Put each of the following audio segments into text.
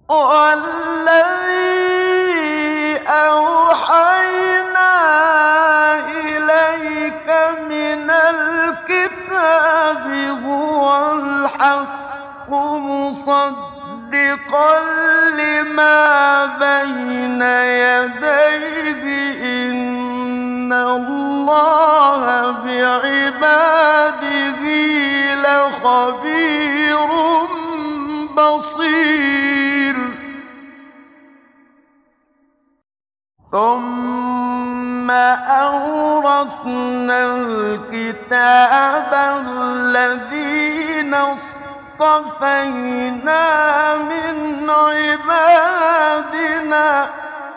وَالَّذِي أَوْحَيْنَا إِلَيْكَ مِنَ الْكِتَابِ هُوَ الْحَقُّ مُصَدِّقًا لِّمَا بَيْنَ يَدَيْهِ ۗ إِنَّ اللَّهَ بِعِبَادِهِ لَخَبِيرٌ بَصِيرٌ. ثُمَّ أَوْرَثْنَا الْكِتَابَ الَّذِينَ اصْطَفَيْنَا مِنْ عِبَادِنَا ۖ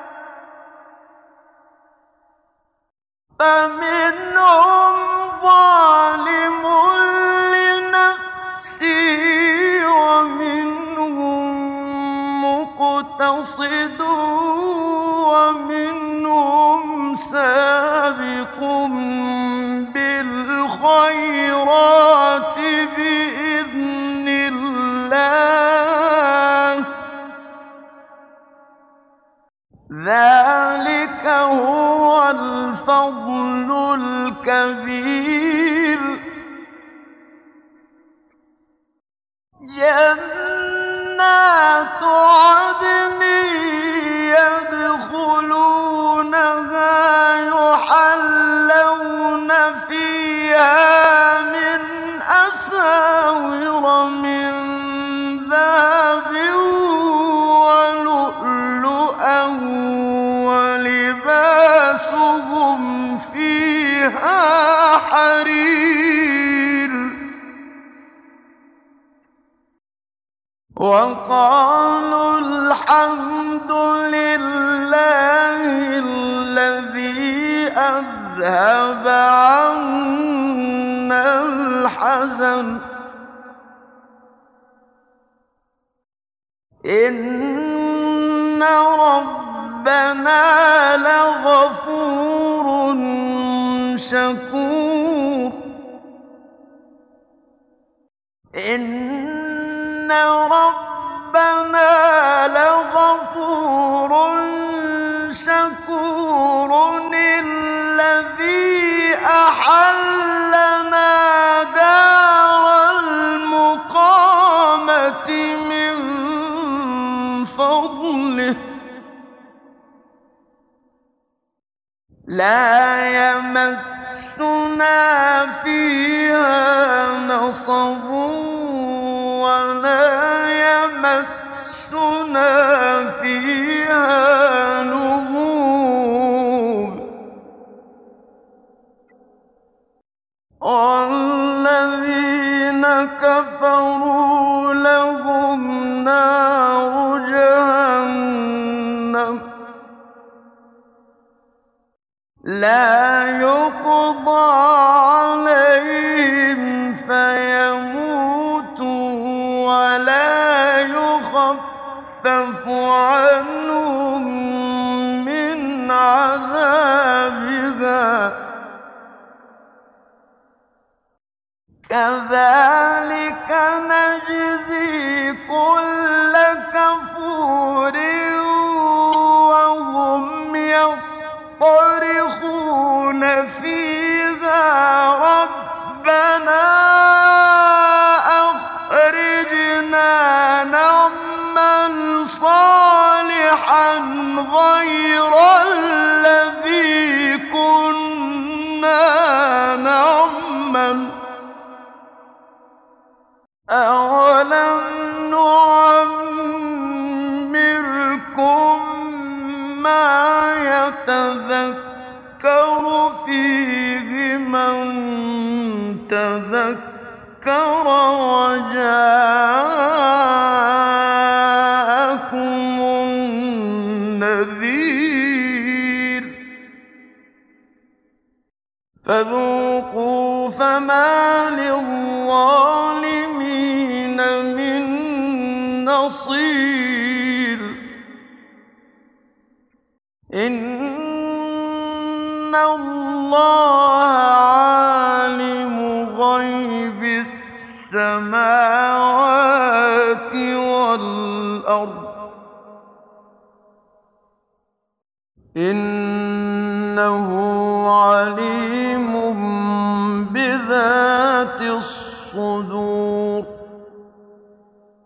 فَمِنْهُمْ ظَالِمٌ لِّنَفْسِهِ وَمِنْهُم مُّقْتَصِدٌ وَمِنْهُمْ سَابِقٌ بِالْخَيْرَاتِ بِإِذْنِ اللَّهِ ۚ ذَٰلِكَ هُوَ الْفَضْلُ الْكَبِيرُ. جَنَّاتُ عَدْنٍ يَدْخُلُونَهَا يُحَلَّوْنَ فِيهَا مِنْ أَسَاوِرَ مِن ذَهَبٍ وَلُؤْلُؤًا ۖ وَلِبَاسُهُمْ فِيهَا حَرِيرٌ. وَقَالُوا الْحَمْدُ لِلَّهِ الَّذِي أَذْهَبَ عَنَّا الْحَزَنَ ۖ إِنَّ رَبَّنَا لَغَفُورٌ شَكُورٌ. إِنَّ رَبَّنَا لَغَفُورٌ شَكُورٌ الَّذِي أَحَلَّنَا دَارَ الْمُقَامَةِ مِن فَضْلِهِ ۖ لَا يَمَسُّنَا فِيهَا نَصَبٌ وَلَا يَمَسُّنَا فِيهَا لُغُوبٌ. وَالَّذِينَ كَفَرُوا لَهُمْ نَارُ جَهَنَّمَ لَا يُقْضَىٰ عَلَيْهِمْ فَيَمُوتُوا وَلَا يُخَفَّفُ عَنْهُم مِّنْ عَذَابِهَا ۚ كَذَٰلِكَ نَجْزِي كُلَّ كَفُورٍ. وَهُمْ يَصْطَرِخُونَ فِيهَا رَبَّنَا أَخْرِجْنَا نَعْمَلْ صَالِحًا غَيْرَ الَّذِي كُنَّا نَعْمَلُ ۚ أَوَلَمْ نُعَمِّرْكُم مَّا يَتَذَكَّرُ فِيهِ مَن تَذَكَّرَ وَجَاءَكُمُ النَّذِيرُ ۖ فَذُوقُوا فَمَا لِلظَّالِمِينَ مِن نَّصِيرٍ. إِنَّ اللَّهَ عَالِمُ غَيْبِ السَّمَاوَاتِ وَالْأَرْضِ إنه عليم بذات الصدور